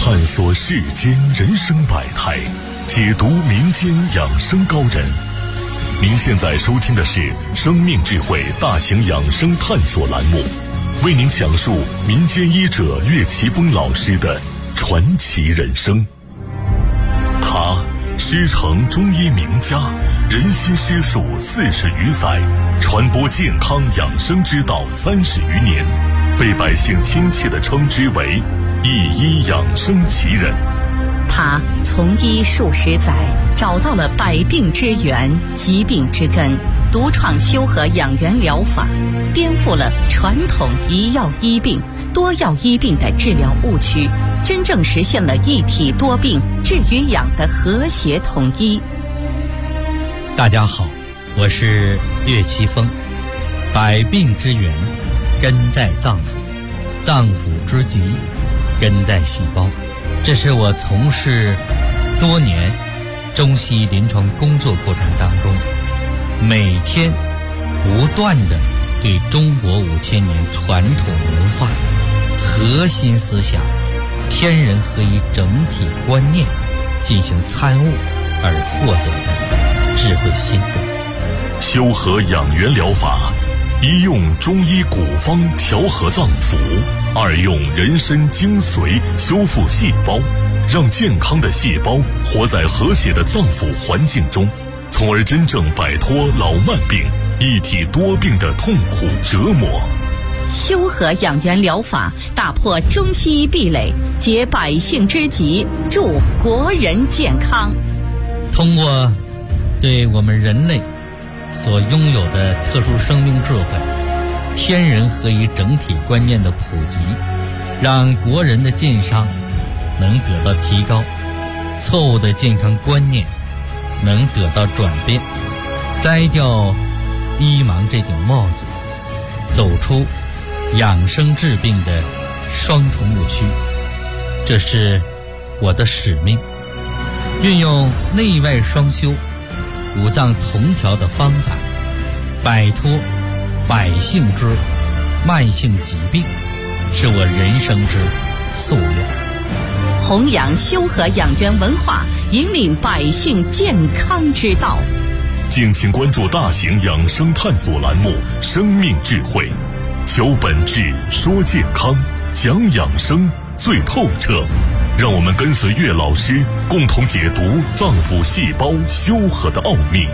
探索世间人生百态，解读民间养生高人。您现在收听的是生命智慧大型养生探索栏目，为您讲述民间医者岳奇峰老师的传奇人生。他师承中医名家，人心师术40余载，传播健康养生之道30余年，被百姓亲切地称之为一医养生奇人。 他从医数十载，找到了百病之源、疾病之根，独创修和养元疗法，颠覆了传统一药医病、多药医病的治疗误区，真正实现了一体多病、治与养的和谐统一。 大家好，我是岳奇峰。百病之源根在脏腑，脏腑之疾根在细胞。这是我从事多年中西医临床工作过程当中，每天不断地对中国5000年传统文化核心思想天人合一整体观念进行参悟而获得的智慧心得。 修和养元疗法，一用中医古方调和脏腑，二用人参精髓修复细胞，让健康的细胞活在和谐的脏腑环境中，从而真正摆脱老慢病、一体多病的痛苦折磨。 修和养元疗法打破中西医壁垒，解百姓之急，助国人健康。 通过对我们人类所拥有的特殊生命智慧、天人合一整体观念的普及，让国人的健康能得到提高，错误的健康观念能得到转变，摘掉医盲这顶帽子，走出养生治病的双重误区。这是我的使命，运用内外双修、五脏同调的方法，摆脱百姓之慢性疾病，是我人生之夙愿。 弘扬修和养元文化，引领百姓健康之道。 敬请关注大型养生探索栏目《生命智慧》，求本质，说健康，讲养生最透彻。让我们跟随岳老师，共同解读脏腑细胞修和的奥秘。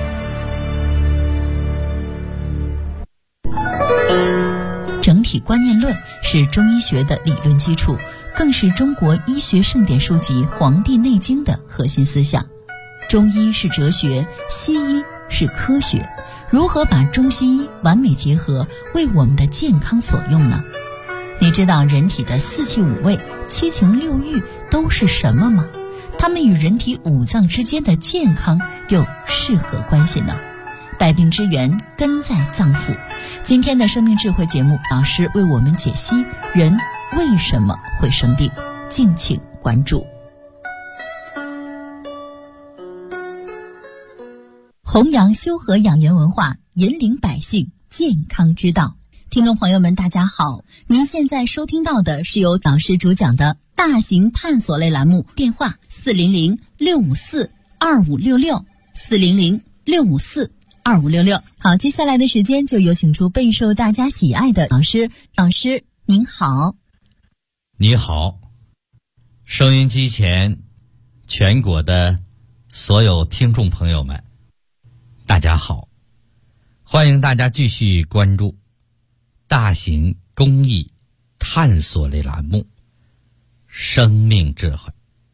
整体观念论是中医学的理论基础，更是中国医学圣典书籍《黄帝内经》的核心思想。中医是哲学，西医是科学，如何把中西医完美结合，为我们的健康所用呢？你知道人体的4气5味、7情6欲都是什么吗？它们与人体5脏之间的健康又是何关系呢？百病之源根在脏腑。今天的生命智慧节目，老师为我们解析人为什么会生病，敬请关注。弘扬修和养元文化，引领百姓健康之道。听众朋友们大家好，您现在收听到的是由老师主讲的大型探索类栏目，电话400-654-2566 400-654-2566。好，接下来的时间就有请出备受大家喜爱的老师。老师您好。 你好，收音机前全国的所有听众朋友们大家好，欢迎大家继续关注大型公益探索类栏目《生命智慧》。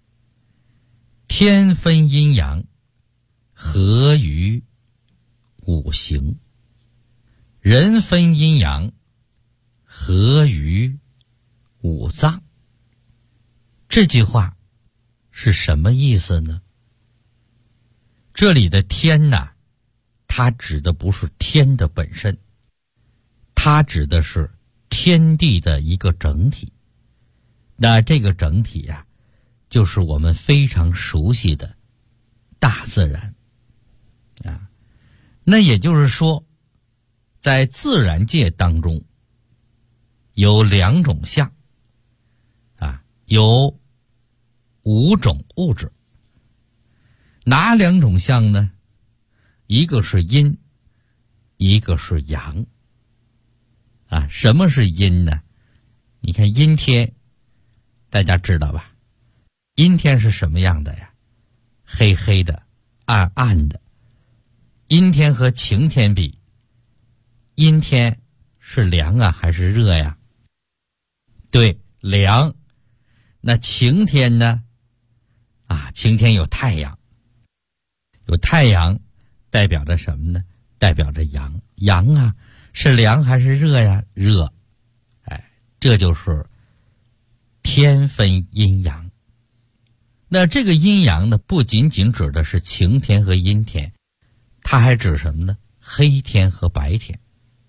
天分阴阳，合于五行；人分阴阳，合于五脏。这句话是什么意思呢？这里的天呐，它指的不是天的本身，它指的是天地的一个整体。那这个整体呀，就是我们非常熟悉的大自然啊。那也就是说，在自然界当中有2种象啊，有 5种物质。哪2种相呢？一个是阴，一个是阳。什么是阴呢？你看阴天，大家知道吧？阴天是什么样的呀？黑黑的，暗暗的。阴天和晴天比，阴天是凉啊还是热呀？对，凉。那晴天呢？晴天有太阳，有太阳代表着什么呢？代表着阳。阳啊，是凉还是热呀？热。这就是天分阴阳。那这个阴阳呢，不仅仅指的是晴天和阴天，它还指什么呢？黑天和白天。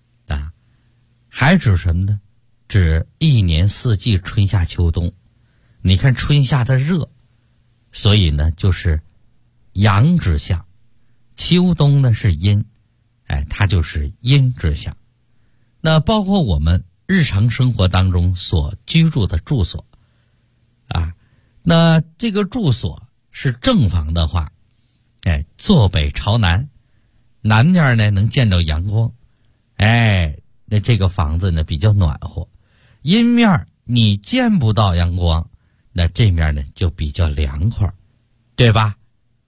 还指什么呢？指一年四季，春夏秋冬。你看春夏的热，所以呢就是阳之象；秋冬呢是阴，它就是阴之象。那包括我们日常生活当中所居住的住所那这个住所是正房的话，坐北朝南，南面呢能见到阳光，那这个房子呢比较暖和。阴面你见不到阳光，那这面呢就比较凉快，对吧？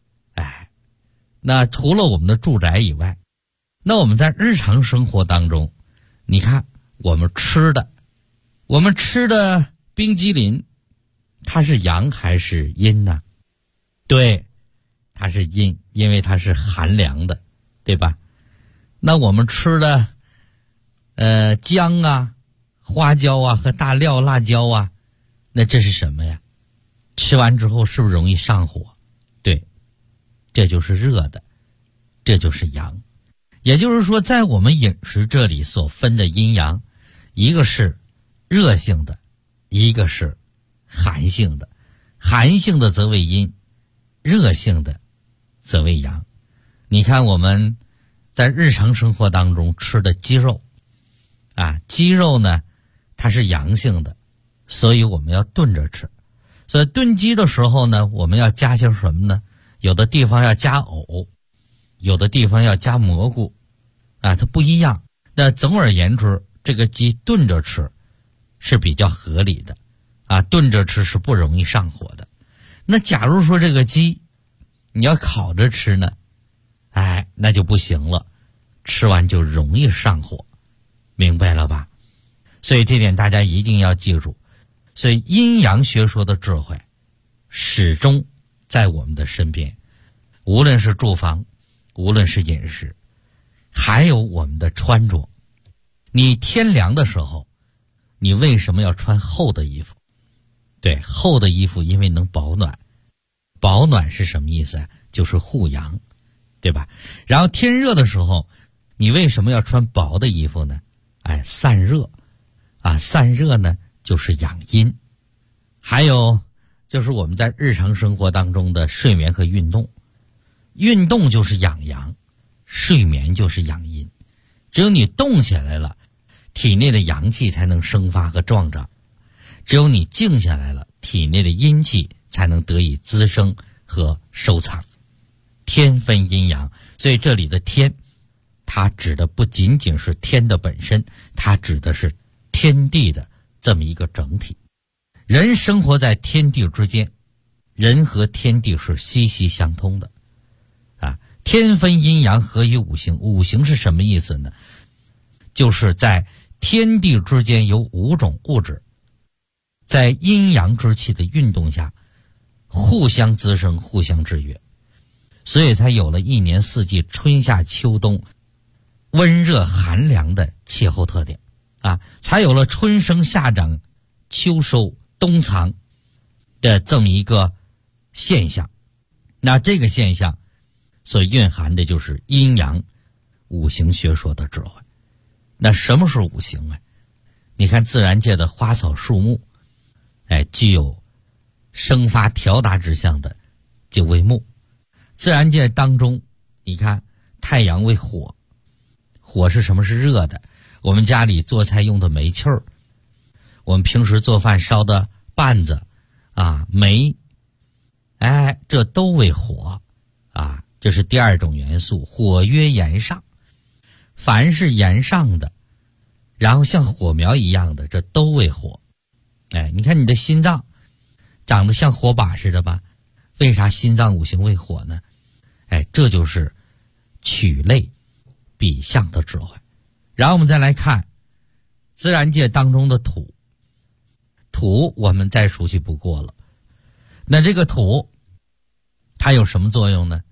那除了我们的住宅以外，那我们在日常生活当中，你看我们吃的冰激凌，它是阳还是阴呢？对，它是阴，因为它是寒凉的，对吧？那我们吃的姜啊、花椒啊和大料、辣椒啊，那这是什么呀？吃完之后是不是容易上火？对，这就是热的，这就是阳。也就是说，在我们饮食这里所分的阴阳，一个是热性的，一个是寒性的。寒性的则为阴，热性的则为阳。你看我们在日常生活当中吃的鸡肉鸡肉呢它是阳性的，所以我们要炖着吃。所以炖鸡的时候呢，我们要加些什么呢？有的地方要加藕，有的地方要加蘑菇它不一样。那总而言之，这个鸡炖着吃是比较合理的炖着吃是不容易上火的。那假如说这个鸡你要烤着吃呢，那就不行了，吃完就容易上火，明白了吧？所以这点大家一定要记住。所以阴阳学说的智慧始终在我们的身边，无论是住房，无论是饮食，还有我们的穿着。你天凉的时候，你为什么要穿厚的衣服？对，厚的衣服因为能保暖。保暖是什么意思就是护阳，对吧？然后天热的时候，你为什么要穿薄的衣服呢？散热散热呢就是养阴。还有就是我们在日常生活当中的睡眠和运动，运动就是养阳，睡眠就是养阴。只有你动起来了，体内的阳气才能生发和壮长；只有你静下来了，体内的阴气才能得以滋生和收藏。天分阴阳，所以这里的天，它指的不仅仅是天的本身，它指的是天地的这么一个整体。人生活在天地之间，人和天地是息息相通的天分阴阳合于五行。五行是什么意思呢？就是在天地之间有5种物质，在阴阳之气的运动下互相滋生，互相制约，所以才有了一年四季，春夏秋冬温热寒凉的气候特点才有了春生夏长秋收冬藏的这么一个现象。那这个现象所蕴含的就是阴阳五行学说的智慧。那什么是五行你看自然界的花草树木具有生发调达之象的就为木。自然界当中你看太阳为火，火是什么？是热的。我们家里做菜用的煤气儿，我们平时做饭烧的符子煤， 这都为火啊。这是第二种元素，火曰炎上。凡是炎上的，然后像火苗一样的，这都为火。你看你的心脏长得像火把似的吧？为啥心脏五行为火呢？这就是取类比象的智慧。然后我们再来看自然界当中的土，土我们再熟悉不过了。那这个土它有什么作用呢？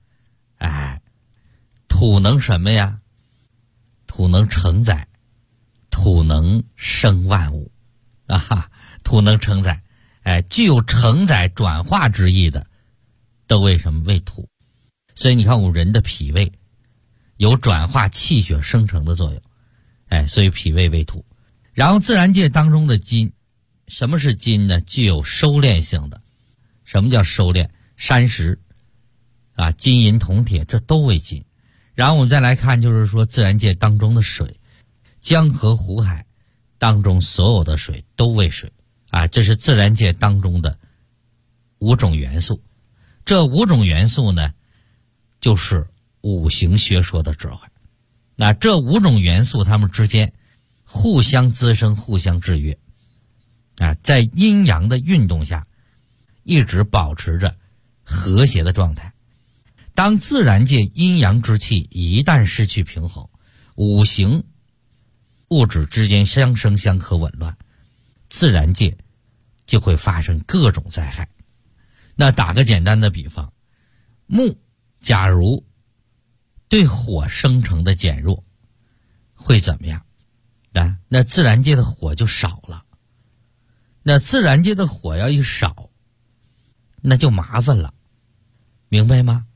土能什么呀？土能承载，土能生万物土能承载，具有承载转化之意的都为什么为土？所以你看我们人的脾胃有转化气血生成的作用，所以脾胃为土。然后自然界当中的金，什么是金呢？具有收敛性的。什么叫收敛？山石金银铜铁这都为金。然后我们再来看，就是说自然界当中的水，江河湖海当中所有的水都为水这是自然界当中的5种元素。这5种元素呢，就是五行学说的智慧。那这5种元素它们之间互相滋生，互相制约在阴阳的运动下一直保持着和谐的状态。当自然界阴阳之气一旦失去平衡，五行物质之间相生相克紊乱，自然界就会发生各种灾害。那打个简单的比方，木假如对火生成的减弱，会怎么样？那自然界的火就少了。那自然界的火要一少，那就麻烦了，明白吗？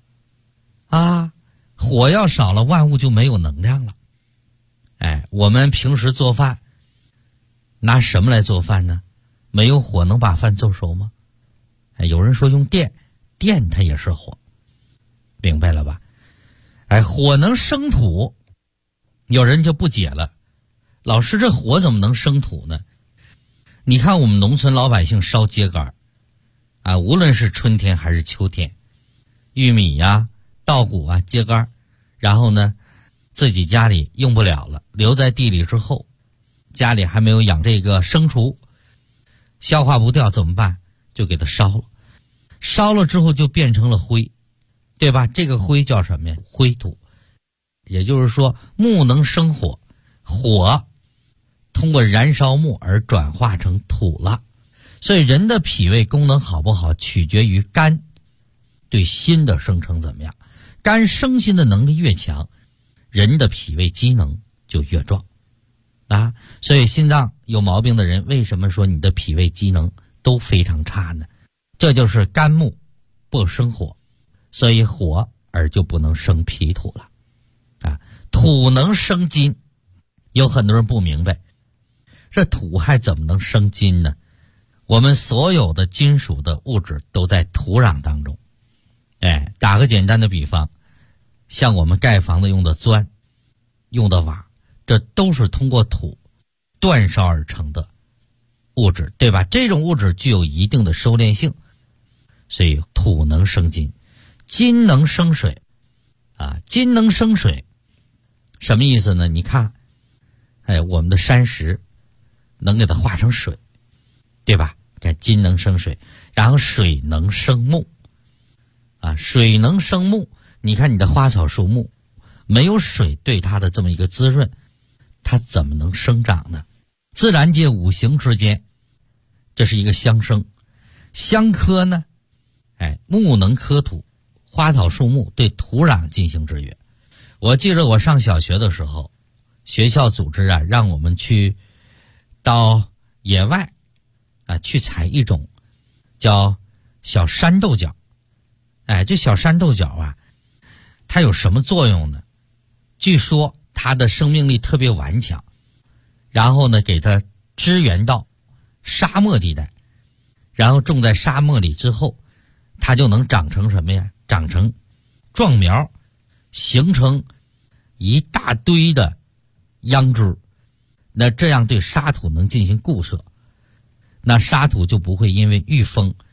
火要少了，万物就没有能量了。我们平时做饭拿什么来做饭呢？没有火能把饭做熟吗？有人说用电，电它也是火，明白了吧？火能生土，有人就不解了，老师，这火怎么能生土呢？你看我们农村老百姓烧秸秆无论是春天还是秋天，玉米稻谷秸秆，然后呢自己家里用不了了，留在地里之后，家里还没有养这个牲畜，消化不掉怎么办？就给它烧了，烧了之后就变成了灰，对吧？这个灰叫什么呀？灰土。也就是说木能生火，火通过燃烧木而转化成土了。所以人的脾胃功能好不好，取决于肝对心的生成怎么样。肝生心的能力越强，人的脾胃机能就越壮所以心脏有毛病的人，为什么说你的脾胃机能都非常差呢？这就是肝木不生火，所以火而就不能生脾土了土能生金。有很多人不明白，这土还怎么能生金呢？我们所有的金属的物质都在土壤当中。打个简单的比方，像我们盖房子用的砖，用的瓦，这都是通过土煅烧而成的物质，对吧？这种物质具有一定的收敛性，所以土能生金，金能生水金能生水什么意思呢？你看我们的山石能给它化成水，对吧？看金能生水，然后水能生木水能生木。你看你的花草树木没有水对它的这么一个滋润，它怎么能生长呢？自然界五行之间这是一个相生相克呢。木能克土，花草树木对土壤进行制约。我记得我上小学的时候，学校组织让我们去到野外去采一种叫小山豆角。这小山豆角它有什么作用呢？据说它的生命力特别顽强，然后呢给它支援到沙漠地带，然后种在沙漠里之后，它就能长成什么呀？长成壮苗，形成一大堆的秧枝。那这样对沙土能进行固摄，那沙土就不会因为遇风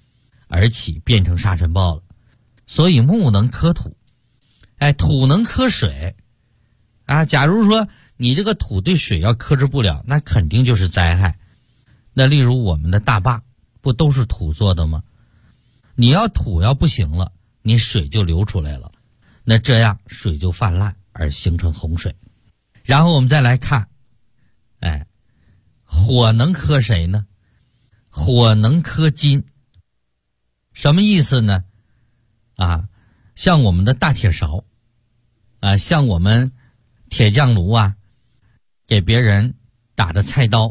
而起，变成沙尘暴了。所以木能克土，土能克水啊。假如说你这个土对水要克制不了，那肯定就是灾害。那例如我们的大坝不都是土做的吗？你要土要不行了，你水就流出来了，那这样水就泛滥而形成洪水。然后我们再来看，火能克谁呢？火能克金。什么意思呢？像我们的大铁勺像我们铁匠炉给别人打的菜刀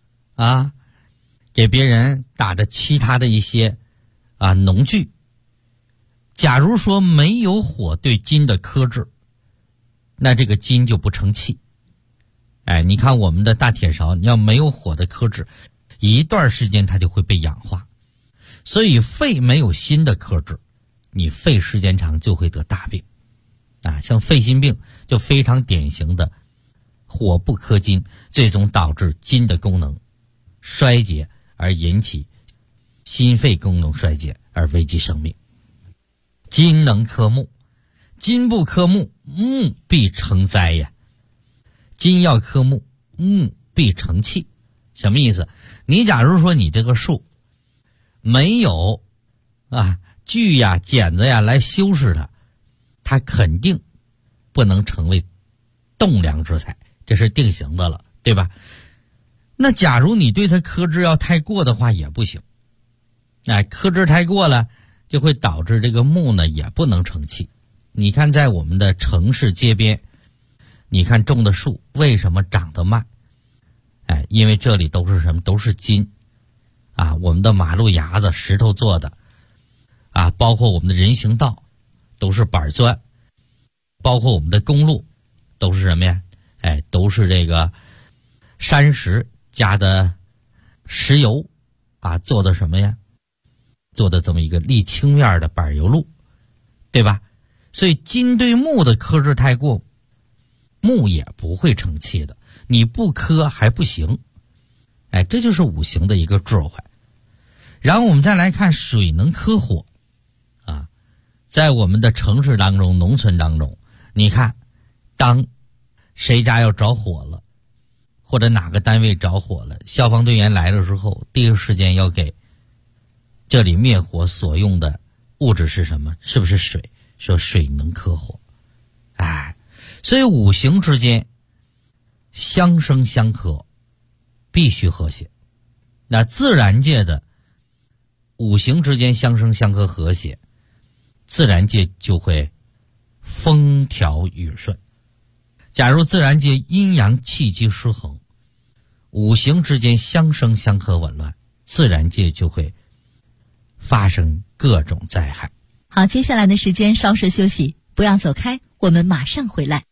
给别人打的其他的一些农具。假如说没有火对金的克制，那这个金就不成器。你看我们的大铁勺，你要没有火的克制，一段时间它就会被氧化。所以肺没有锌的克制，你肺时间长就会得大病像肺心病就非常典型的火不克金，最终导致筋的功能衰竭，而引起心肺功能衰竭而危及生命。金能克木，金不克木，木必成灾呀。金要克木，木必成器。什么意思？你假如说你这个树没有锯剪子来修饰它，它肯定不能成为栋梁之材，这是定型的了，对吧？那假如你对它克制要太过的话也不行，克制太过了就会导致这个木呢也不能成器。你看在我们的城市街边，你看种的树为什么长得慢？因为这里都是什么？都是金我们的马路牙子石头做的包括我们的人行道都是板砖，包括我们的公路都是什么呀？都是这个山石加的石油做的什么呀？做的这么一个沥青面的柏油路，对吧？所以金对木的克制太过，木也不会成器的，你不克还不行。这就是五行的一个智慧。然后我们再来看水能克火在我们的城市当中农村当中，你看当谁家要着火了，或者哪个单位着火了，消防队员来了之后，第一时间要给这里灭火所用的物质是什么？是不是水？说水能克火。所以五行之间相生相克，必须和谐。那自然界的五行之间相生相克和谐，自然界就会风调雨顺。假如自然界阴阳气机失衡，五行之间相生相克紊乱，自然界就会发生各种灾害。 好，接下来的时间稍事休息，不要走开，我们马上回来。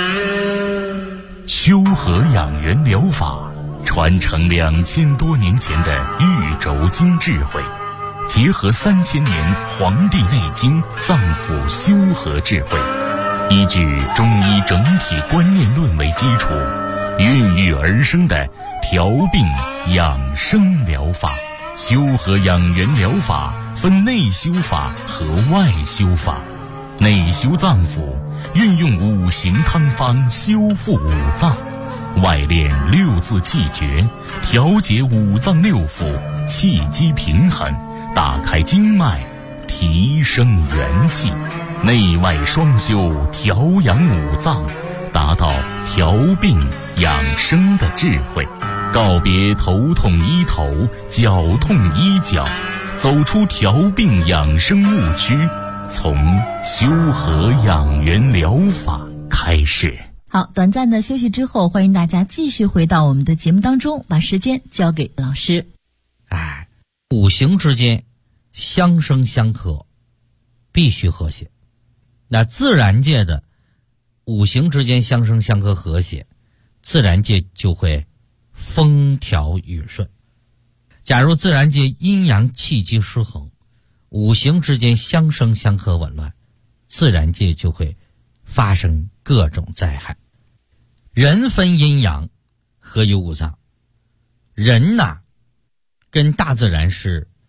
修和养元疗法传承2000多年前的玉轴经智慧，结合3000年《黄帝内经》脏腑修和智慧，依据中医整体观念论为基础，孕育而生的调病养生疗法。修和养元疗法分内修法和外修法。内修脏腑，运用五行汤方修复五脏；外练六字气诀，调节五脏六腑，气机平衡，打开经脉，提升元气。内外双修，调养五脏，达到调病养生的智慧。告别头痛医头，脚痛医脚，走出调病养生误区，从修和养元疗法开始。 好，短暂的休息之后，欢迎大家继续回到我们的节目当中，把时间交给老师。 五行之间相生相克，必须和谐。那自然界的五行之间相生相克和谐，自然界就会风调雨顺。假如自然界阴阳气机失衡，五行之间相生相克紊乱，自然界就会发生各种灾害。人分阴阳，合于五脏。人跟大自然是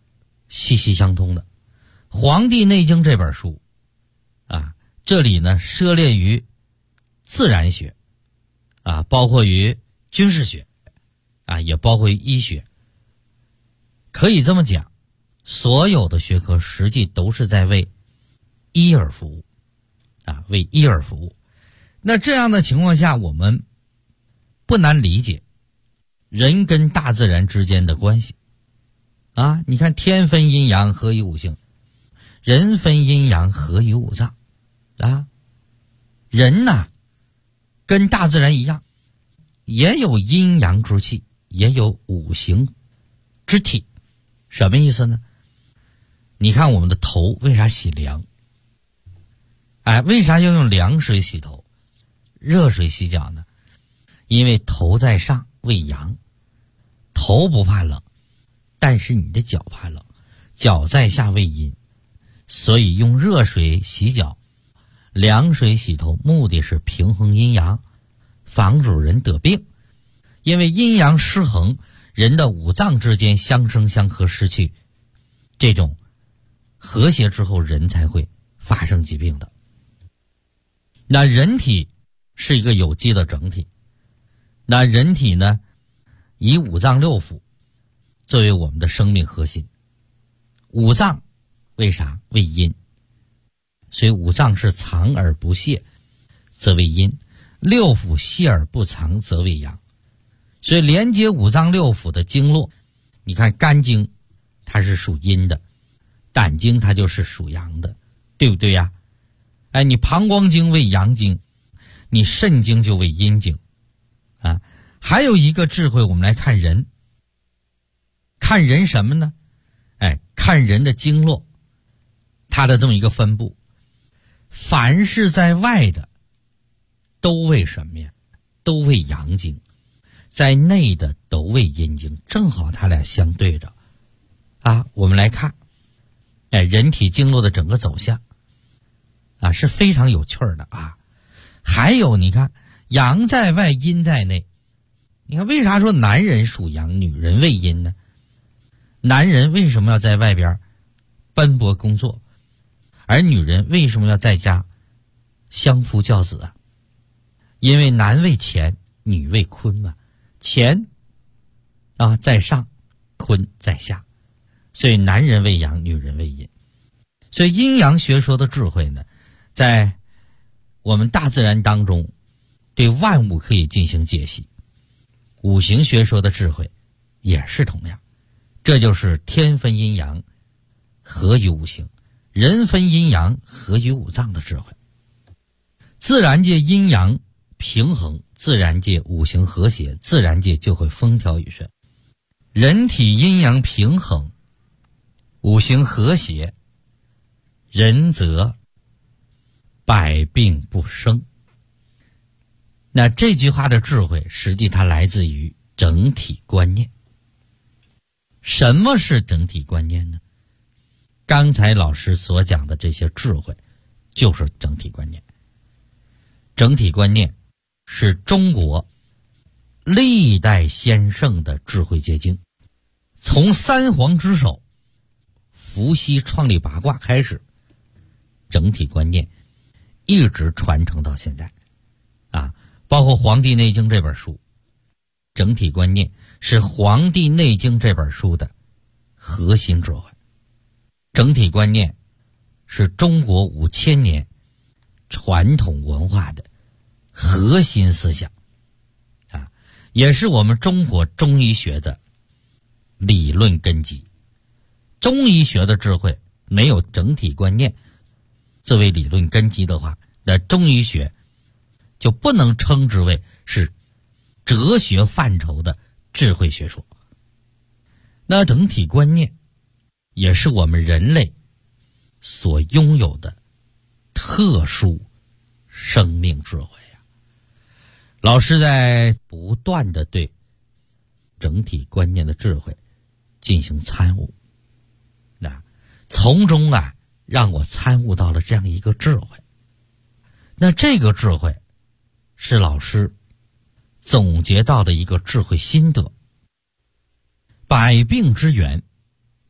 息息相通的。《黄帝内经》这本书啊，这里呢涉猎于自然学啊，包括于军事学啊，也包括于医学。可以这么讲，所有的学科实际都是在为医而服务啊，为医而服务。那这样的情况下，我们不难理解人跟大自然之间的关系啊。你看天分阴阳，合于五行；人分阴阳，合于五脏啊。人呐，跟大自然一样，也有阴阳之气，也有五行之体。什么意思呢？你看我们的头为啥洗凉？为啥要用凉水洗头，热水洗脚呢？因为头在上为阳，头不怕冷，但是你的脚怕冷，脚在下为阴，所以用热水洗脚，凉水洗头，目的是平衡阴阳，防止人得病。因为阴阳失衡，人的五脏之间相生相克失去这种和谐之后，人才会发生疾病的。那人体是一个有机的整体，那人体呢，以五脏六腑作为我们的生命核心。五脏为啥？为阴，所以五脏是藏而不泄则为阴，六腑泄而不藏则为阳。所以连接五脏六腑的经络，你看肝经它是属阴的，胆经它就是属阳的，对不对呀？你膀胱经为阳经，你肾经就为阴经啊。还有一个智慧，我们来看人，看人什么呢？看人的经络，它的这么一个分布，凡是在外的都为什么呀？都为阳经，在内的都为阴经，正好它俩相对着啊。我们来看人体经络的整个走向啊，是非常有趣的啊。还有你看，阳在外，阴在内。你看为啥说男人属阳，女人为阴呢？男人为什么要在外边奔波工作，而女人为什么要在家相夫教子啊？因为男为乾，女为坤嘛。乾啊在上，坤在下，所以男人为阳，女人为阴。所以阴阳学说的智慧呢，在我们大自然当中对万物可以进行解析。五行学说的智慧也是同样，这就是天分阴阳，合于五行；人分阴阳，合于五脏的智慧。自然界阴阳平衡，自然界五行和谐，自然界就会风调雨顺。人体阴阳平衡，五行和谐，人则百病不生。那这句话的智慧，实际它来自于整体观念。什么是整体观念呢？刚才老师所讲的这些智慧，就是整体观念。整体观念是中国历代先圣的智慧结晶，从三皇之首伏羲创立八卦开始，整体观念一直传承到现在啊。包括《黄帝内经》这本书，整体观念是《黄帝内经》这本书的核心智慧。整体观念是中国5000年传统文化的核心思想啊，也是我们中国中医学的理论根基。中医学的智慧没有整体观念作为理论根基的话，那中医学就不能称之为是哲学范畴的智慧学说。那整体观念也是我们人类所拥有的特殊生命智慧呀。老师在不断的对整体观念的智慧进行参悟，那从中让我参悟到了这样一个智慧。那这个智慧是老师总结到的一个智慧心得。百病之源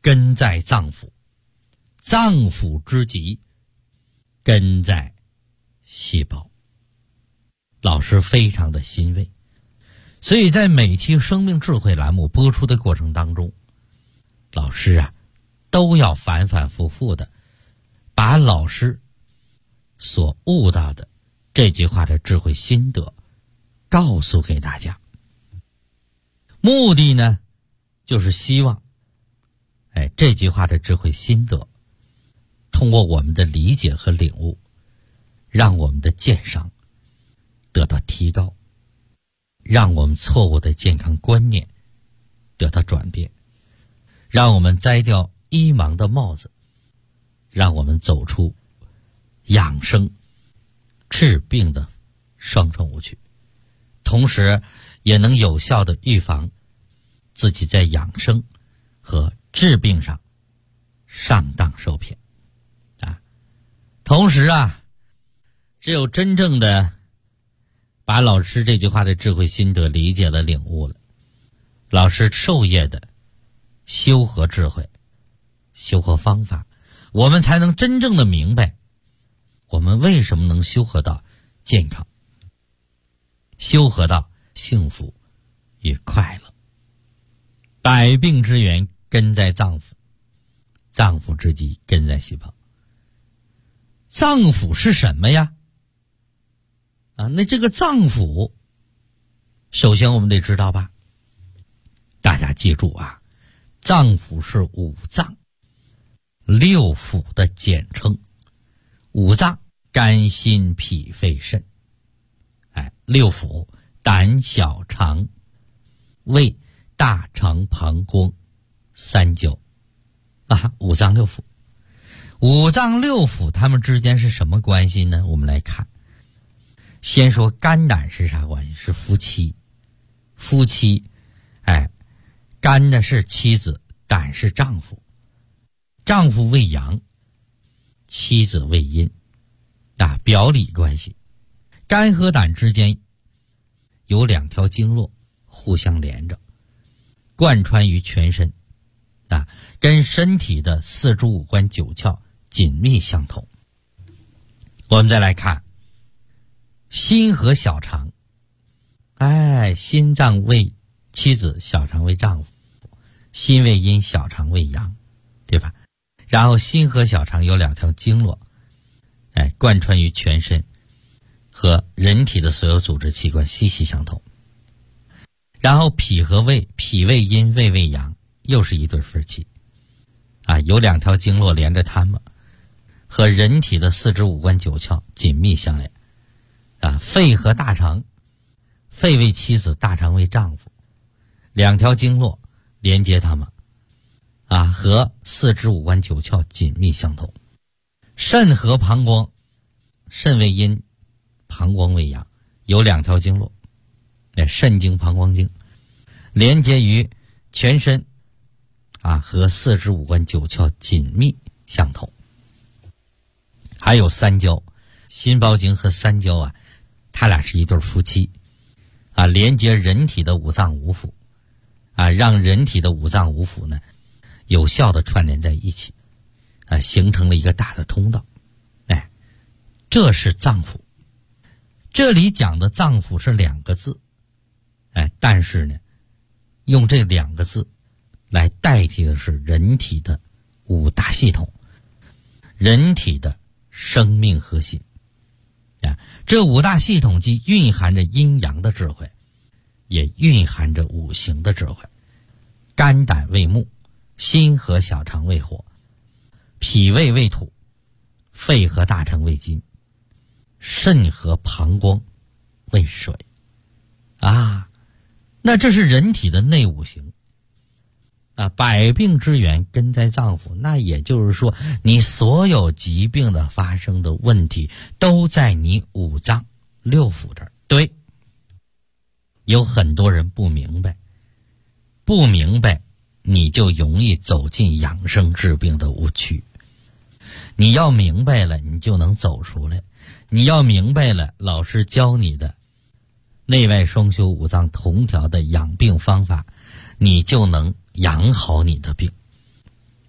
根在脏腑，脏腑之疾根在细胞。老师非常的欣慰，所以在每期生命智慧栏目播出的过程当中，老师都要反反复复的把老师所悟到的这句话的智慧心得告诉给大家。目的呢，就是希望这句话的智慧心得通过我们的理解和领悟，让我们的健商得到提高，让我们错误的健康观念得到转变，让我们摘掉医盲的帽子，让我们走出养生治病的双重误区，同时也能有效的预防自己在养生和治病上上当受骗同时只有真正的把老师这句话的智慧心得理解了领悟了，老师授业的修和智慧修和方法，我们才能真正的明白我们为什么能修和到健康，修和到幸福与快乐。百病之源根在脏腑，脏腑之疾根在细胞。脏腑是什么呀？那这个脏腑首先我们得知道吧，大家记住脏腑是五脏六腑的简称。五脏肝心脾肺肾，六腑胆小肠胃大肠膀胱三焦五脏六腑。五脏六腑它们之间是什么关系呢？我们来看，先说肝胆是啥关系？是夫妻。夫妻肝呢是妻子，胆是丈夫。丈夫为阳，妻子为阴表里关系。肝和胆之间有两条经络互相连着，贯穿于全身跟身体的四肢五官九窍紧密相同。我们再来看心和小肠，心脏为妻子，小肠为丈夫。心为阴，小肠为阳，对吧？然后心和小肠有两条经络贯穿于全身，和人体的所有组织器官息息相同。然后脾和胃，脾为阴，胃为阳，又是一对夫妻有两条经络连着它们，和人体的四肢五官九窍紧密相连肺和大肠，肺为妻子，大肠为丈夫，两条经络连接它们和四肢五官九窍紧密相同。肾和膀胱，肾为阴，膀胱为阳，有两条经络肾经膀胱经连接于全身和四肢五官九窍紧密相同。还有三焦，心包经和三焦它俩是一对夫妻连接人体的五脏五腑让人体的五脏五腑呢有效的串联在一起形成了一个大的通道这是脏腑。这里讲的脏腑是两个字但是呢用这两个字来代替的是人体的五大系统，人体的生命核心这五大系统既蕴含着阴阳的智慧，也蕴含着五行的智慧。肝胆为木，心和小肠为火，脾胃为土，肺和大肠为金，肾和膀胱为水那这是人体的内五行百病之源根在脏腑。那也就是说，你所有疾病的发生的问题都在你五脏六腑这儿。对，有很多人不明白，你就容易走进养生治病的误区。你要明白了，你就能走出来。你要明白了，老师教你的内外双修五脏同调的养病方法，你就能养好你的病。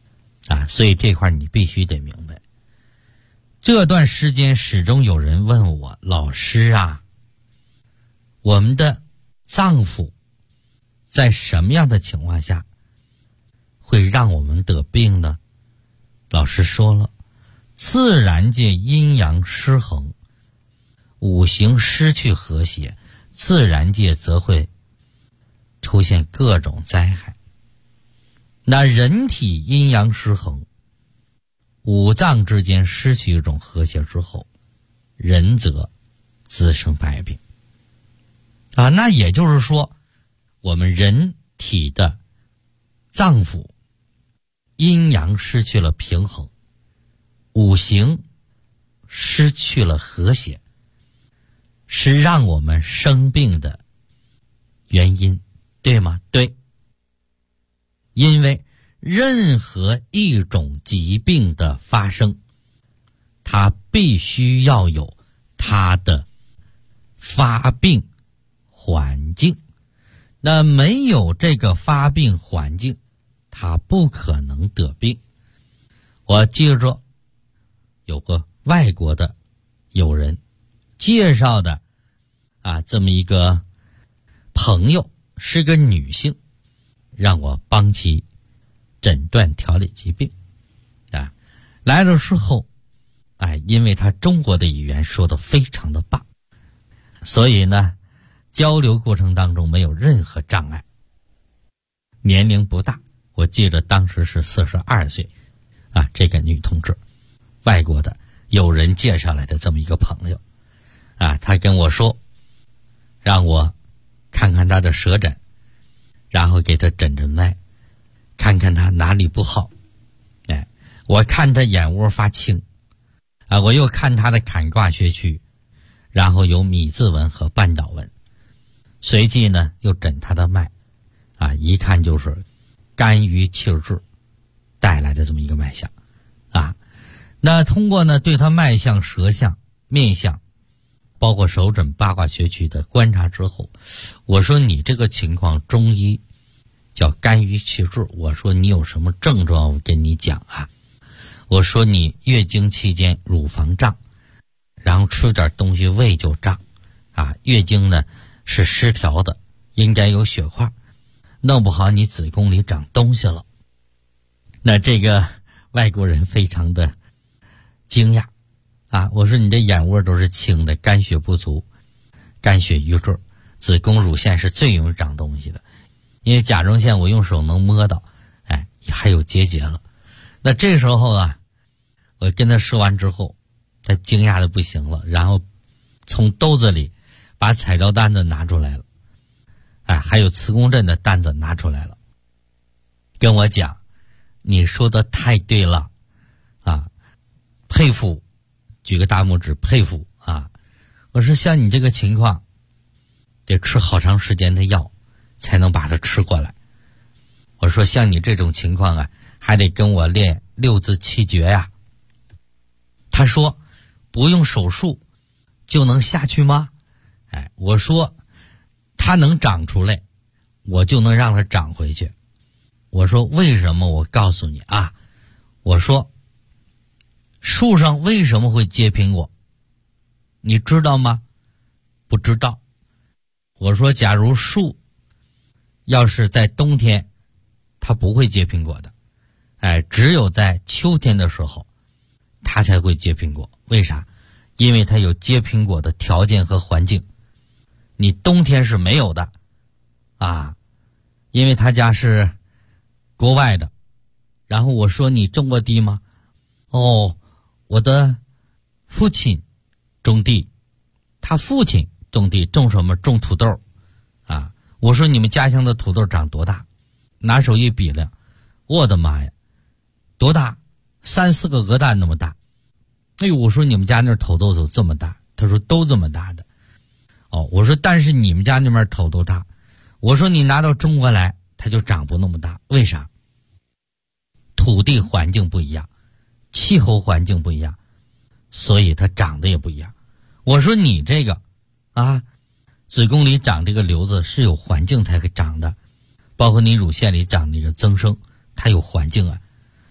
所以这块你必须得明白。这段时间始终有人问我，老师啊，我们的脏腑在什么样的情况下会让我们得病呢？老师说了，自然界阴阳失衡，五行失去和谐，自然界则会出现各种灾害。那人体阴阳失衡，五脏之间失去一种和谐之后，人则滋生百病。那也就是说，我们人体的脏腑阴阳失去了平衡，五行失去了和谐，是让我们生病的原因，对吗？对。因为任何一种疾病的发生，它必须要有它的发病环境，那没有这个发病环境，它不可能得病。我记着有个外国的友人介绍的这么一个朋友，是个女性，让我帮其诊断调理疾病来了之后因为他中国的语言说得非常的棒，所以呢交流过程当中没有任何障碍。年龄不大，我记得当时是42岁这个女同志，外国的有人介绍来的这么一个朋友他跟我说让我看看他的舌诊，然后给他诊诊脉，看看他哪里不好。我看他眼窝发青我又看他的坎胯穴区，然后有米字纹和半岛纹，随即呢又诊他的脉一看就是肝郁气滞带来的这么一个脉象那通过呢对他脉象、舌象、面相，包括手诊八卦穴区的观察之后，我说你这个情况中医叫肝郁气滞，我说你有什么症状我跟你讲我说你月经期间乳房胀，然后吃点东西胃就胀月经呢是失调的，应该有血块，弄不好你子宫里长东西了。那这个外国人非常的惊讶我说你这眼窝都是青的，肝血不足，肝血瘀滞，子宫乳腺是最容易长东西的，因为甲状腺我用手能摸到还有结节了。那这时候我跟他说完之后，他惊讶的不行了，然后从兜子里把彩照单子拿出来了还有磁共振的单子拿出来了，跟我讲你说的太对了佩服，举个大拇指，佩服我说像你这个情况得吃好长时间的药才能把它吃过来。我说像你这种情况还得跟我练六字气诀他说不用手术就能下去吗？我说它能长出来，我就能让它长回去。我说为什么？我告诉你我说树上为什么会结苹果？你知道吗？不知道。我说假如树要是在冬天它不会结苹果的只有在秋天的时候它才会结苹果。为啥？因为它有结苹果的条件和环境，你冬天是没有的因为他家是国外的。然后我说你种过地吗？我的父亲种地，他父亲种地，种什么？种土豆我说你们家乡的土豆长多大？拿手一比量，我的妈呀，多大？3、4个鹅蛋那么大。我说你们家那土豆都这么大？他说都这么大的。我说但是你们家那边土豆大，我说你拿到中国来它就长不那么大。为啥？土地环境不一样，气候环境不一样，所以它长得也不一样。我说你这个子宫里长这个瘤子是有环境才会长的，包括你乳腺里长那个增生，它有环境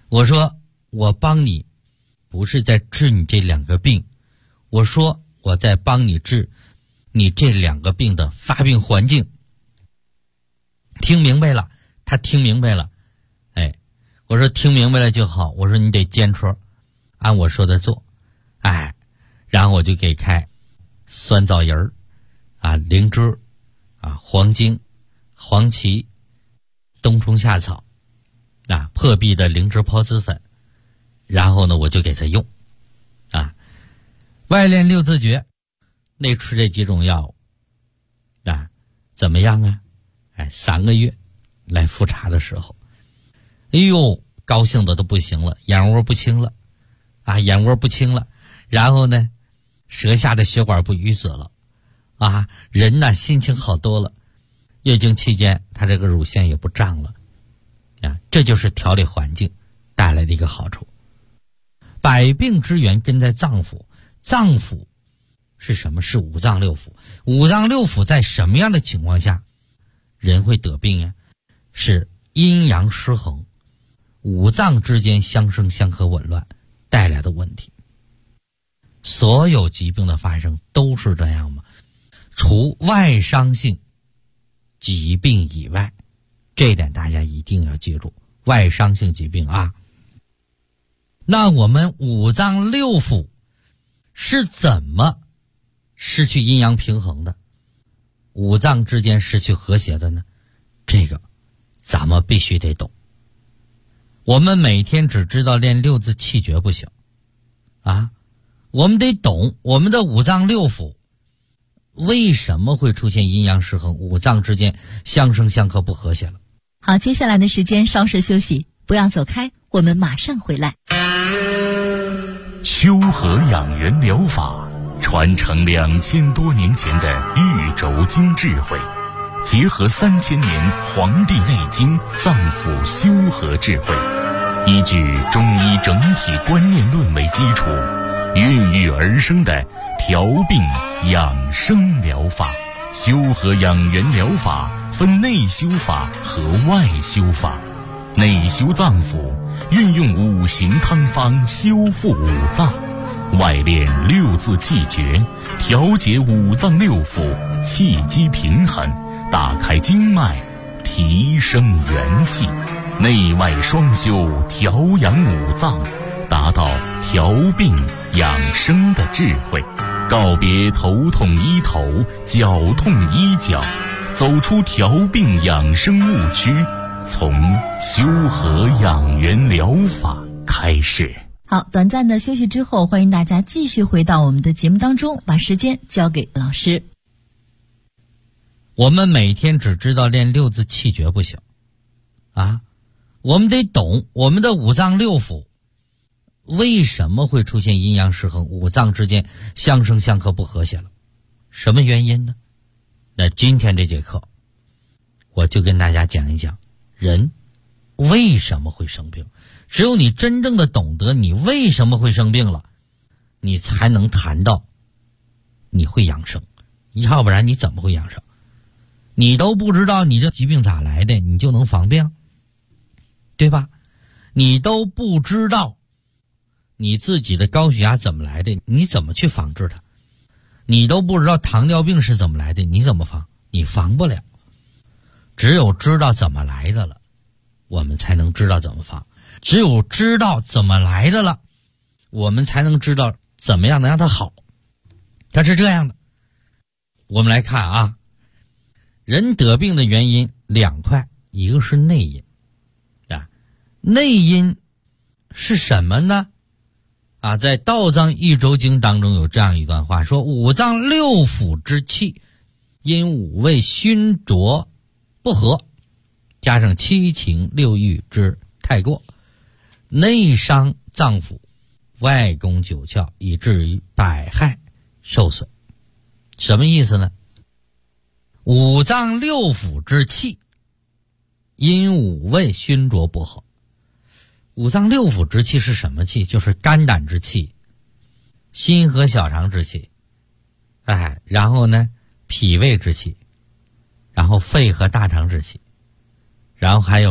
我说我帮你不是在治你这两个病，我说我在帮你治你这两个病的发病环境。听明白了，他听明白了。我说听明白了就好，我说你得坚持按我说的做。然后我就给开酸枣仁灵芝黄精、黄芪、冬虫夏草破壁的灵芝孢子粉，然后呢我就给他用外练六字诀，内吃这几种药物怎么样啊？3个月来复查的时候，哎呦高兴的都不行了，眼窝不清了然后呢舌下的血管不淤死了人呢心情好多了，月经期间他这个乳腺也不胀了这就是调理环境带来的一个好处。百病之源根在脏腑，脏腑是什么？是五脏六腑。五脏六腑在什么样的情况下人会得病呀？是阴阳失衡，五脏之间相生相克紊乱带来的问题。所有疾病的发生都是这样吗？除外伤性疾病以外，这一点大家一定要记住，外伤性疾病那我们五脏六腑是怎么失去阴阳平衡的，五脏之间失去和谐的呢？这个咱们必须得懂。我们每天只知道练六字气诀不行我们得懂我们的五脏六腑为什么会出现阴阳失衡，五脏之间相生相克不和谐了。 好，接下来的时间稍事休息，不要走开，我们马上回来。 修和养元疗法传承2000多年前的玉轴经智慧，结合3000年《黄帝内经》脏腑修和智慧，依据中医整体观念论为基础，孕育而生的调病养生疗法。修和养元疗法分内修法和外修法。内修脏腑，运用五行汤方修复五脏；外练六字气诀，调节五脏六腑，气机平衡，打开经脉，提升元气。内外双修，调养五脏，达到调病养生的智慧。告别头痛医头，脚痛医脚，走出调病养生误区，从修和养元疗法开始。 好，短暂的休息之后，欢迎大家继续回到我们的节目当中，把时间交给老师。 我们每天只知道练六字气诀不行我们得懂我们的五脏六腑为什么会出现阴阳失衡，五脏之间相生相克不和谐了，什么原因呢？那今天这节课我就跟大家讲一讲人为什么会生病。只有你真正的懂得你为什么会生病了，你才能谈到你会养生，要不然你怎么会养生？你都不知道你这疾病咋来的，你就能防病，对吧？你都不知道你自己的高血压怎么来的，你怎么去防治它？你都不知道糖尿病是怎么来的，你怎么防？你防不了。只有知道怎么来的了，我们才能知道怎么防。只有知道怎么来的了，我们才能知道怎么样能让它好。它是这样的，我们来看人得病的原因两块，一个是内因内因是什么呢？在《道藏一轴经》当中有这样一段话，说五脏六腑之气因五味熏浊不和，加上七情六欲之太过，内伤脏腑，外攻九窍，以至于百害受损。什么意思呢？五脏六腑之气因五味熏浊不和。五脏六腑之气是什么气？就是肝胆之气，心和小肠之气，然后呢脾胃之气，然后肺和大肠之气，然后还有呢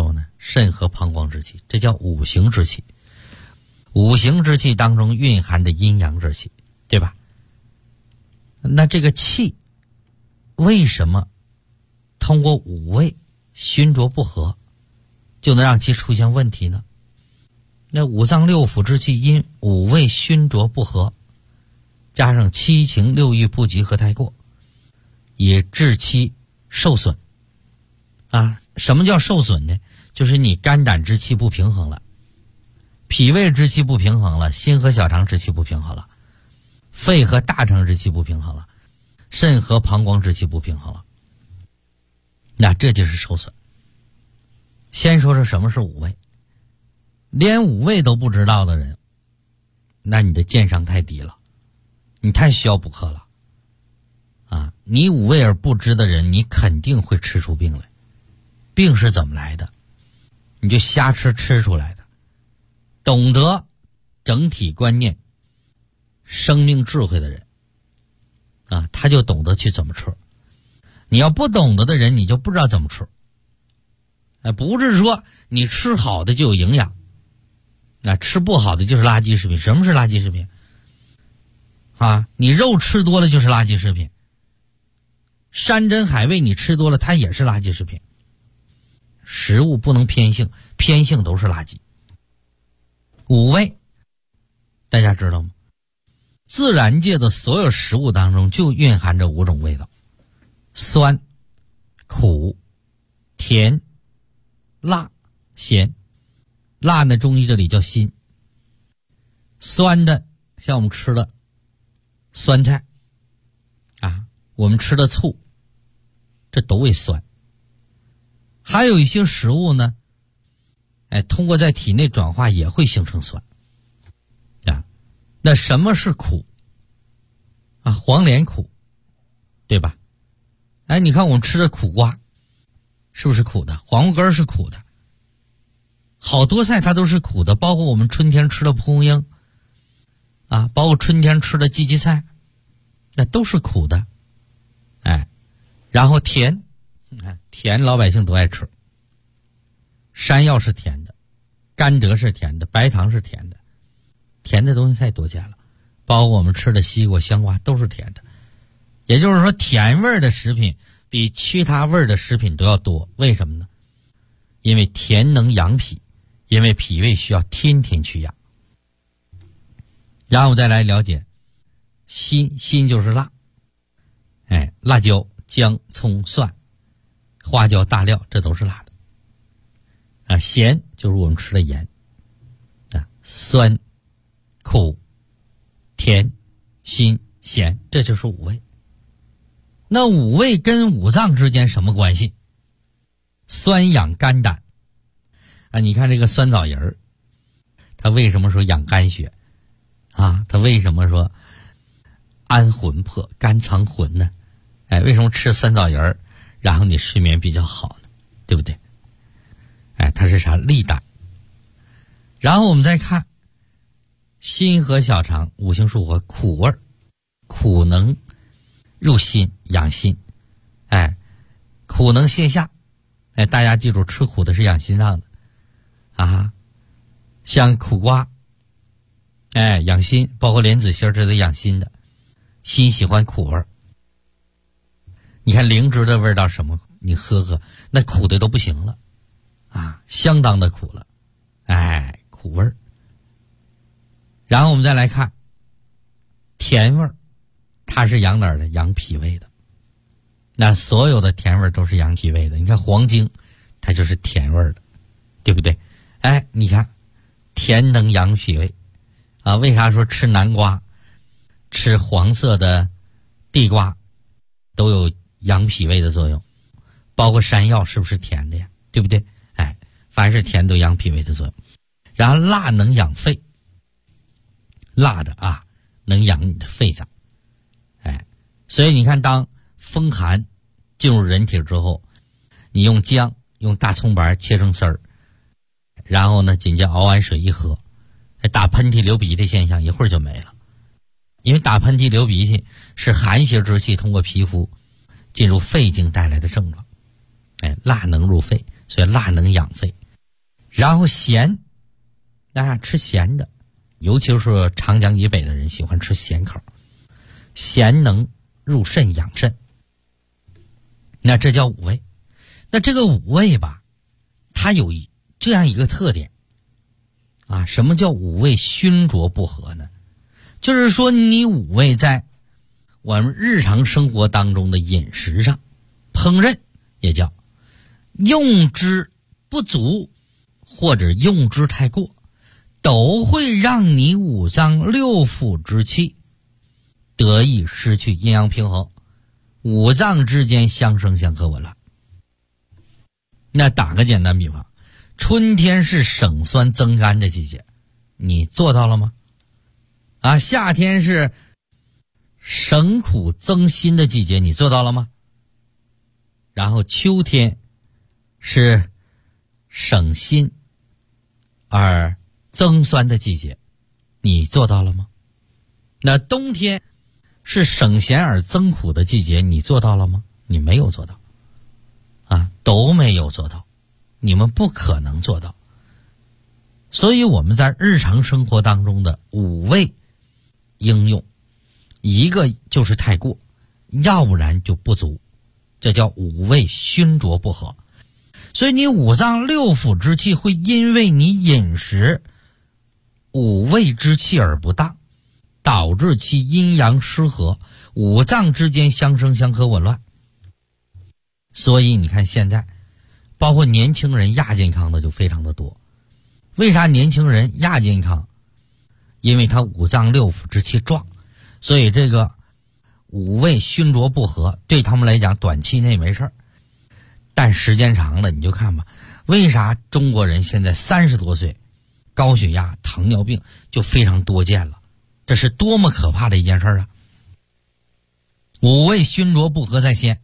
肾和膀胱之气，这叫五行之气。五行之气当中蕴含着阴阳之气，对吧？那这个气为什么通过五味熏浊不和就能让其出现问题呢？那五脏六腑之气因五味熏浊不和，加上七情六欲不及和太过，也致其受损啊。什么叫受损呢？就是你肝胆之气不平衡了，脾胃之气不平衡了，心和小肠之气不平衡了，肺和大肠之气不平衡了，肾和膀胱之气不平衡了，那这就是受损。先说说什么是五味，连五味都不知道的人，那你的鉴赏太低了，你太需要补课了啊！你五味而不知的人，你肯定会吃出病来。病是怎么来的？你就瞎吃出来的。懂得整体观念、生命智慧的人啊，他就懂得去怎么吃。你要不懂得的人，你就不知道怎么吃。不是说你吃好的就有营养，吃不好的就是垃圾食品。什么是垃圾食品啊？你肉吃多了就是垃圾食品，山珍海味你吃多了它也是垃圾食品。食物不能偏性，偏性都是垃圾。五味大家知道吗？自然界的所有食物当中就蕴含着五种味道：酸、苦、甜、辣、咸。辣呢，中医这里叫辛。酸的，像我们吃的酸菜啊，我们吃的醋，这都为酸。还有一些食物呢，通过在体内转化也会形成酸啊。那什么是苦啊？黄连苦，对吧？你看我们吃的苦瓜是不是苦的？黄瓜根是苦的，好多菜它都是苦的，包括我们春天吃的蒲公英啊，包括春天吃的荠荠菜，那都是苦的。然后甜，甜老百姓都爱吃。山药是甜的，甘蔗是甜的，白糖是甜的，甜的东西太多见了，包括我们吃的西瓜、香瓜都是甜的。也就是说，甜味的食品比其他味的食品都要多。为什么呢？因为甜能养脾，因为脾胃需要天天去养。然后我再来了解辛，辛就是辣，辣椒、姜、葱、蒜、花椒、大料，这都是辣的啊。咸就是我们吃的盐啊，酸、苦、甜、辛、咸，这就是五味。那五味跟五脏之间什么关系？酸养肝胆啊！你看这个酸枣仁儿，它为什么说养肝血啊？它为什么说安魂魄、肝藏魂呢？为什么吃酸枣仁儿，然后你睡眠比较好呢？对不对？它是啥？利胆。然后我们再看心和小肠，五行属火，苦味儿，苦能入心养心，苦能泻下，大家记住，吃苦的是养心脏的啊。像苦瓜，养心，包括莲子心，这都养心的。心喜欢苦味儿。你看灵芝的味道什么？你喝那苦的都不行了啊，相当的苦了，苦味儿。然后我们再来看甜味儿，它是养哪儿的？养脾胃的。那所有的甜味都是养脾胃的。你看黄精，它就是甜味的，对不对？你看甜能养脾胃啊。为啥说吃南瓜、吃黄色的地瓜都有养脾胃的作用？包括山药是不是甜的呀？对不对？凡是甜都养脾胃的作用。然后辣能养肺，辣的啊能养你的肺脏。所以你看，当风寒进入人体之后，你用姜、用大葱白切成丝儿，然后呢紧接熬完水一喝，打喷嚏流鼻涕现象一会儿就没了。因为打喷嚏流鼻涕是寒邪之气通过皮肤进入肺经带来的症状。辣能入肺，所以辣能养肺。 然后咸，吃咸的，尤其是长江以北的人喜欢吃咸口，咸能入肾养肾。那这叫五味。那这个五味吧，它有这样一个特点啊，什么叫五味熏灼不和呢？就是说你五味在我们日常生活当中的饮食上烹饪，也叫用之不足或者用之太过，都会让你五脏六腑之气得以失去阴阳平衡，五脏之间相生相克紊乱。那打个简单比方，春天是省酸增甘的季节，你做到了吗？夏天是省苦增辛的季节，你做到了吗？然后秋天是省辛而增酸的季节，你做到了吗？那冬天是省咸而增苦的季节，你做到了吗？你没有做到都没有做到，你们不可能做到。所以我们在日常生活当中的五味应用，一个就是太过，要不然就不足，这叫五味熏灼不和。所以你五脏六腑之气会因为你饮食五味之气而不当，导致其阴阳失和，五脏之间相生相克紊乱。所以你看现在包括年轻人亚健康的就非常的多。为啥年轻人亚健康？因为他五脏六腑之气壮，所以这个五味熏灼不和对他们来讲短期内没事儿，但时间长了你就看吧，为啥中国人现在30多岁高血压糖尿病就非常多见了？这是多么可怕的一件事啊！五味熏灼不和在先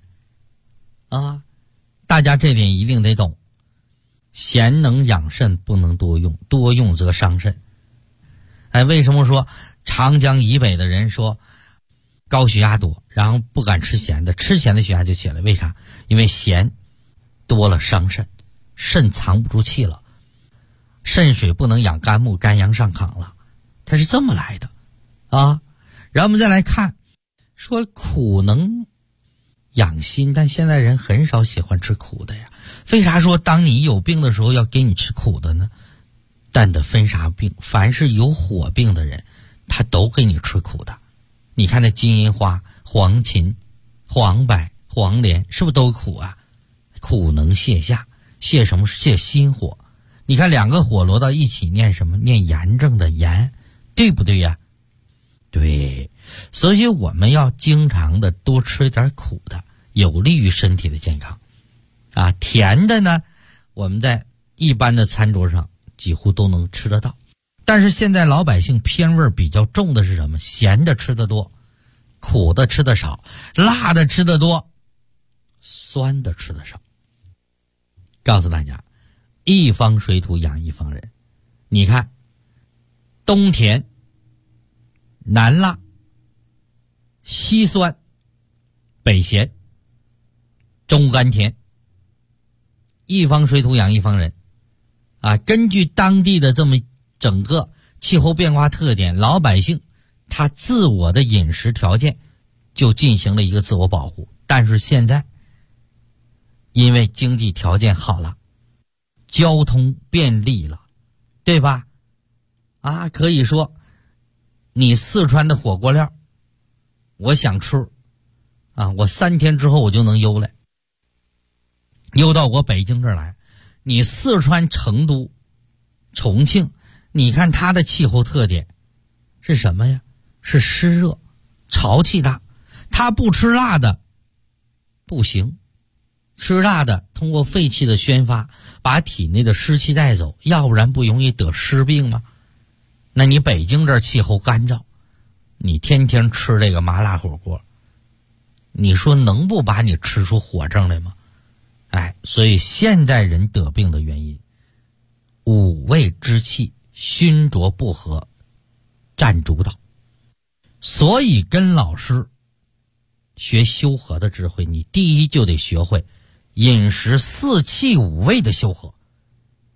大家这点一定得懂，咸能养肾，不能多用，多用则伤肾。为什么说长江以北的人说高血压多，然后不敢吃咸的，吃咸的血压就起来？为啥？因为咸多了伤肾，肾藏不住气了，肾水不能养肝木，肝阳上亢了，它是这么来的然后我们再来看，说苦能养心，但现在人很少喜欢吃苦的呀。为啥说当你有病的时候要给你吃苦的呢？但得分啥病，凡是有火病的人他都给你吃苦的。你看那金银花、黄芩、黄柏、黄连是不是都苦啊？苦能泻下，泻什么？泻心火。你看两个火摞到一起念什么？念炎症的炎，对不对呀？对，所以我们要经常的多吃点苦的，有利于身体的健康甜的呢，我们在一般的餐桌上几乎都能吃得到，但是现在老百姓偏味比较重的是什么？咸的吃得多，苦的吃得少，辣的吃得多，酸的吃得少。告诉大家，一方水土养一方人。你看冬甜南辣西酸北咸中甘甜，一方水土养一方人根据当地的这么整个气候变化特点，老百姓他自我的饮食条件就进行了一个自我保护。但是现在因为经济条件好了，交通便利了，对吧？可以说你四川的火锅料我想吃我3天之后我就能邮来，邮到我北京这儿来。你四川成都重庆，你看它的气候特点是什么呀？是湿热潮气大，它不吃辣的不行，吃辣的通过肺气的宣发把体内的湿气带走，要不然不容易得湿病吗？那你北京这儿气候干燥，你天天吃这个麻辣火锅，你说能不把你吃出火症来吗？所以现代人得病的原因，五味之气熏灼不和占主导。所以跟老师学修和的智慧，你第一就得学会饮食四气五味的修和。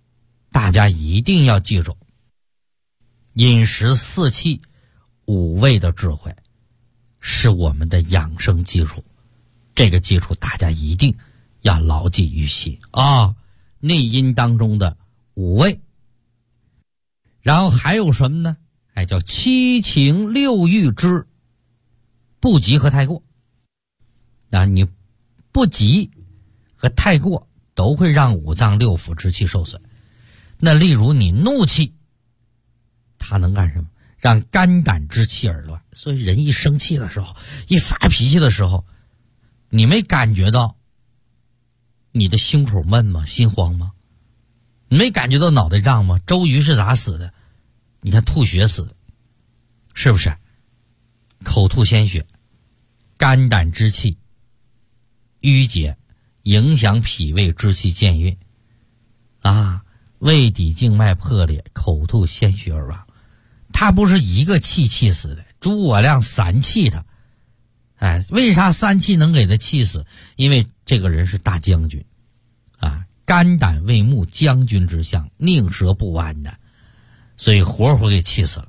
大家一定要记住，饮食四气五味的智慧是我们的养生基础，这个基础大家一定要牢记于心啊。内因当中的五味，然后还有什么呢？叫七情六欲之不急和太过啊，你不急和太过都会让五脏六腑之气受损。那例如你怒气，它能干什么？让肝胆之气而乱。所以人一生气的时候，一发脾气的时候，你没感觉到你的心口闷吗？心慌吗？你没感觉到脑袋胀吗？周瑜是咋死的？你看吐血死的，是不是？口吐鲜血，肝胆之气淤结，影响脾胃之气健运啊，胃底静脉破裂，口吐鲜血而亡。他不是一个气死的，诸葛亮三气他。为啥三气能给他气死？因为这个人是大将军啊，肝胆胃目将军之相，宁折不弯的，所以活活给气死了。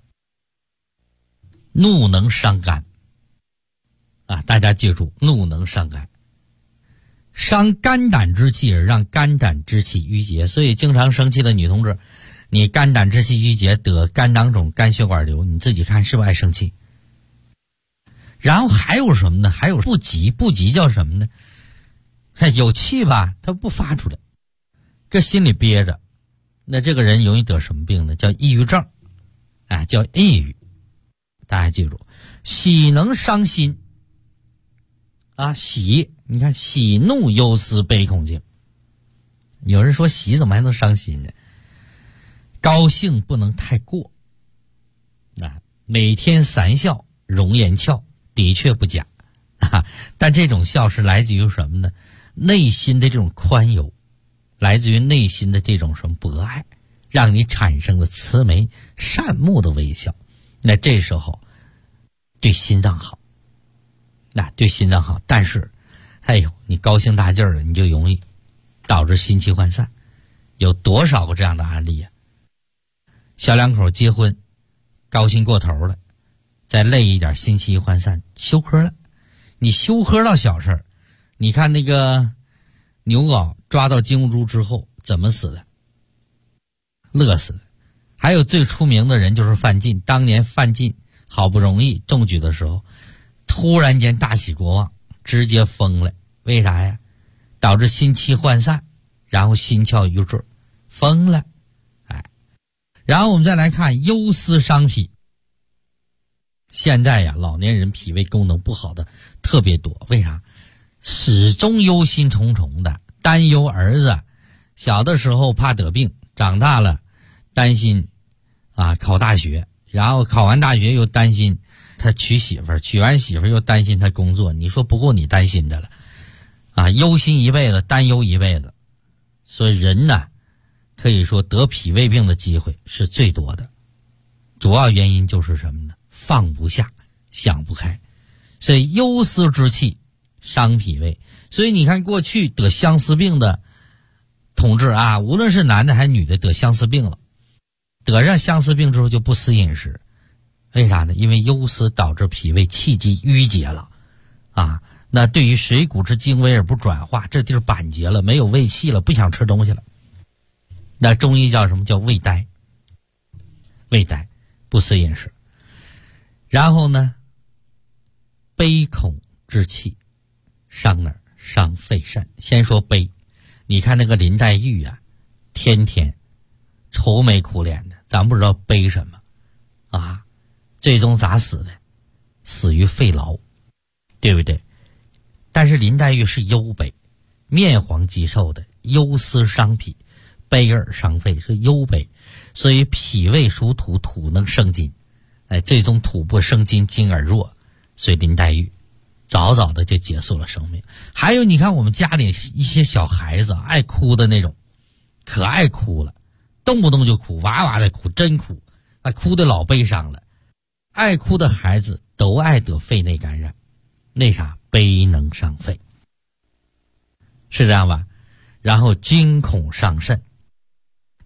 怒能伤肝啊，大家记住，怒能伤肝，伤肝胆之气而让肝胆之气淤结。所以经常生气的女同志，你肝胆之气淤结，得肝囊肿、肝血管瘤，你自己看是不是爱生气？然后还有什么呢？还有不急。不急叫什么呢？有气吧，他不发出来，这心里憋着，那这个人容易得什么病呢？叫抑郁症，叫抑郁。大家记住，喜能伤心啊，喜，你看喜怒忧思悲恐惊。有人说喜怎么还能伤心呢？高兴不能太过每天3笑容颜俏，的确不假但这种笑是来自于什么呢？内心的这种宽宥，来自于内心的这种什么博爱，让你产生了慈眉善目的微笑。那这时候对心脏好，对心脏好。但是你高兴大劲儿了，你就容易导致心气涣散。有多少个这样的案例啊？小两口结婚，高兴过头了，再累一点，心气一涣散，休克了。你休克到小事儿，你看那个牛皋抓到金兀术之后怎么死的？乐死的。还有最出名的人就是范进，当年范进好不容易中举的时候，突然间大喜过望，直接疯了。为啥呀？导致心气涣散，然后心窍郁滞，疯了。然后我们再来看忧思伤脾。现在呀，老年人脾胃功能不好的特别多。为啥？始终忧心忡忡的，担忧儿子小的时候怕得病，长大了担心考大学，然后考完大学又担心他娶媳妇儿，娶完媳妇儿又担心他工作。你说不够你担心的了忧心一辈子，担忧一辈子。所以人呢，可以说得脾胃病的机会是最多的，主要原因就是什么呢？放不下，想不开。所以忧思之气伤脾胃。所以你看过去得相思病的同志无论是男的还是女的得相思病了，得上相思病之后就不思饮食。为啥呢？因为忧思导致脾胃气机淤结了那对于水谷之精微而不转化，这地儿板结了，没有胃气了，不想吃东西了。那中医叫什么？叫胃呆。胃呆，不思饮食。然后呢，悲恐之气伤哪儿？伤肺肾。先说悲，你看那个林黛玉天天愁眉苦脸的，咱不知道悲什么最终咋死的？死于肺痨，对不对？但是林黛玉是忧悲，面黄肌瘦的，忧思伤脾，悲而伤肺，是忧悲。所以脾胃属土，土能生金，最终土不生金，金而弱，所以林黛玉早早的就结束了生命。还有你看我们家里一些小孩子爱哭的那种，可爱哭了，动不动就哭，哇哇的哭，真哭哭得老悲伤了。爱哭的孩子都爱得肺内感染，那啥，悲能伤肺，是这样吧？然后惊恐伤肾。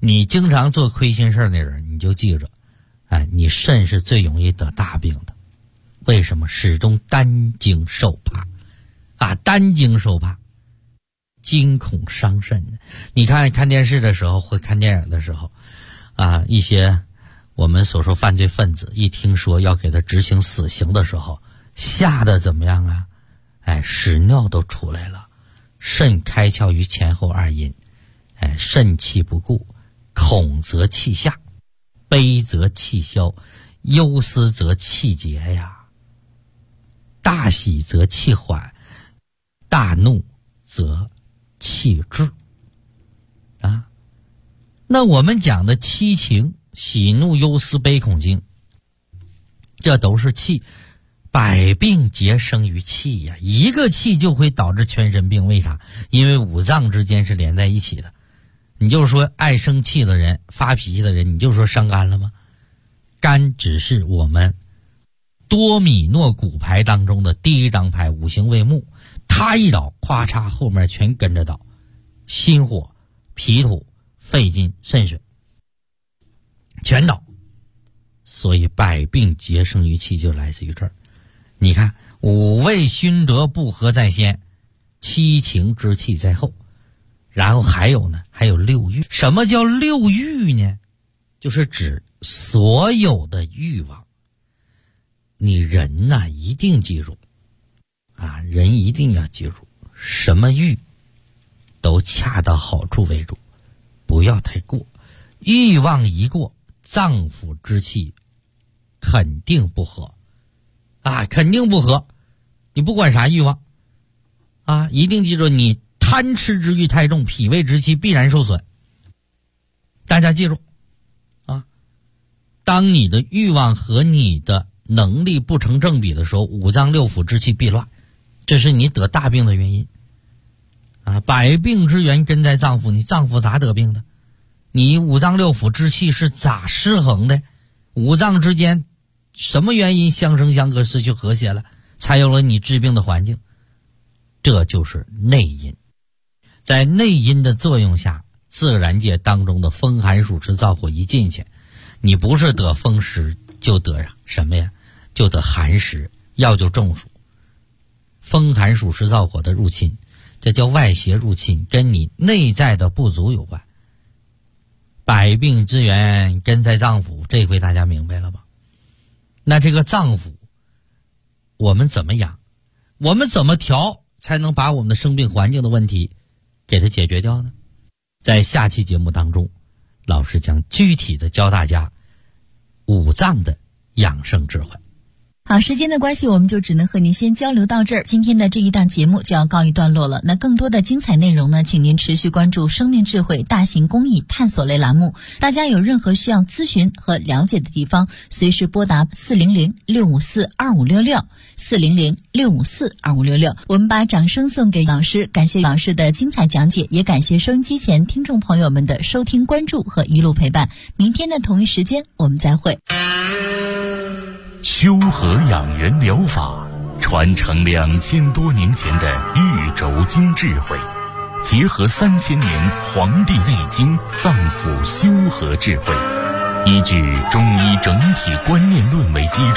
你经常做亏心事儿的人，你就记着，你肾是最容易得大病的。为什么？始终担惊受怕担惊受怕，惊恐伤肾。你看电视的时候或看电影的时候一些我们所说犯罪分子一听说要给他执行死刑的时候，吓得怎么样啊？屎尿都出来了。肾开窍于前后二阴，肾气不固，恐则气下，悲则气消，忧思则气结呀，大喜则气缓，大怒则气滞那我们讲的七情，喜怒忧思悲恐惊，这都是气。百病皆生于气呀，一个气就会导致全身病。为啥？因为五脏之间是连在一起的。你就说爱生气的人，发脾气的人，你就说伤肝了吗？肝只是我们多米诺骨牌当中的第一张牌，五行为木，它一倒，咵嚓，后面全跟着倒。心火、脾土、肺金、肾水全倒，所以百病皆生于气就来自于这儿。你看，五味熏得不和在先，七情之气在后。然后还有六欲。什么叫六欲呢？就是指所有的欲望。你人一定记住人一定要记住，什么欲都恰到好处为主，不要太过。欲望一过，脏腑之气肯定不和肯定不和。你不管啥欲望一定记住，你贪吃之欲太重，脾胃之气必然受损。大家记住当你的欲望和你的能力不成正比的时候，五脏六腑之气必乱，这是你得大病的原因百病之源根在脏腑，你脏腑咋得病的？你五脏六腑之气是咋失衡的？五脏之间什么原因相生相克，失去和谐了，才有了你治病的环境？这就是内因。在内因的作用下，自然界当中的风寒暑湿燥火一进去，你不是得风湿就得什么呀？就得寒湿，要就中暑。风寒暑湿燥火的入侵，这叫外邪入侵，跟你内在的不足有关。百病之源根在脏腑，这回大家明白了吧？那这个脏腑我们怎么养，我们怎么调，才能把我们的生病环境的问题给它解决掉呢？在下期节目当中，老师将具体的教大家五脏的养生智慧。 好，时间的关系，我们就只能和您先交流到这儿。今天的这一档节目就要告一段落了。那更多的精彩内容呢，请您持续关注生命智慧大型公益探索类栏目。大家有任何需要咨询和了解的地方，随时拨打400-654-2566 400-654-2566。我们把掌声送给老师，感谢老师的精彩讲解，也感谢收音机前听众朋友们的收听关注和一路陪伴。明天的同一时间我们再会。 修和养元疗法传承2000多年前的玉轴经智慧，结合3000年《黄帝内经》脏腑修和智慧，依据中医整体观念论为基础，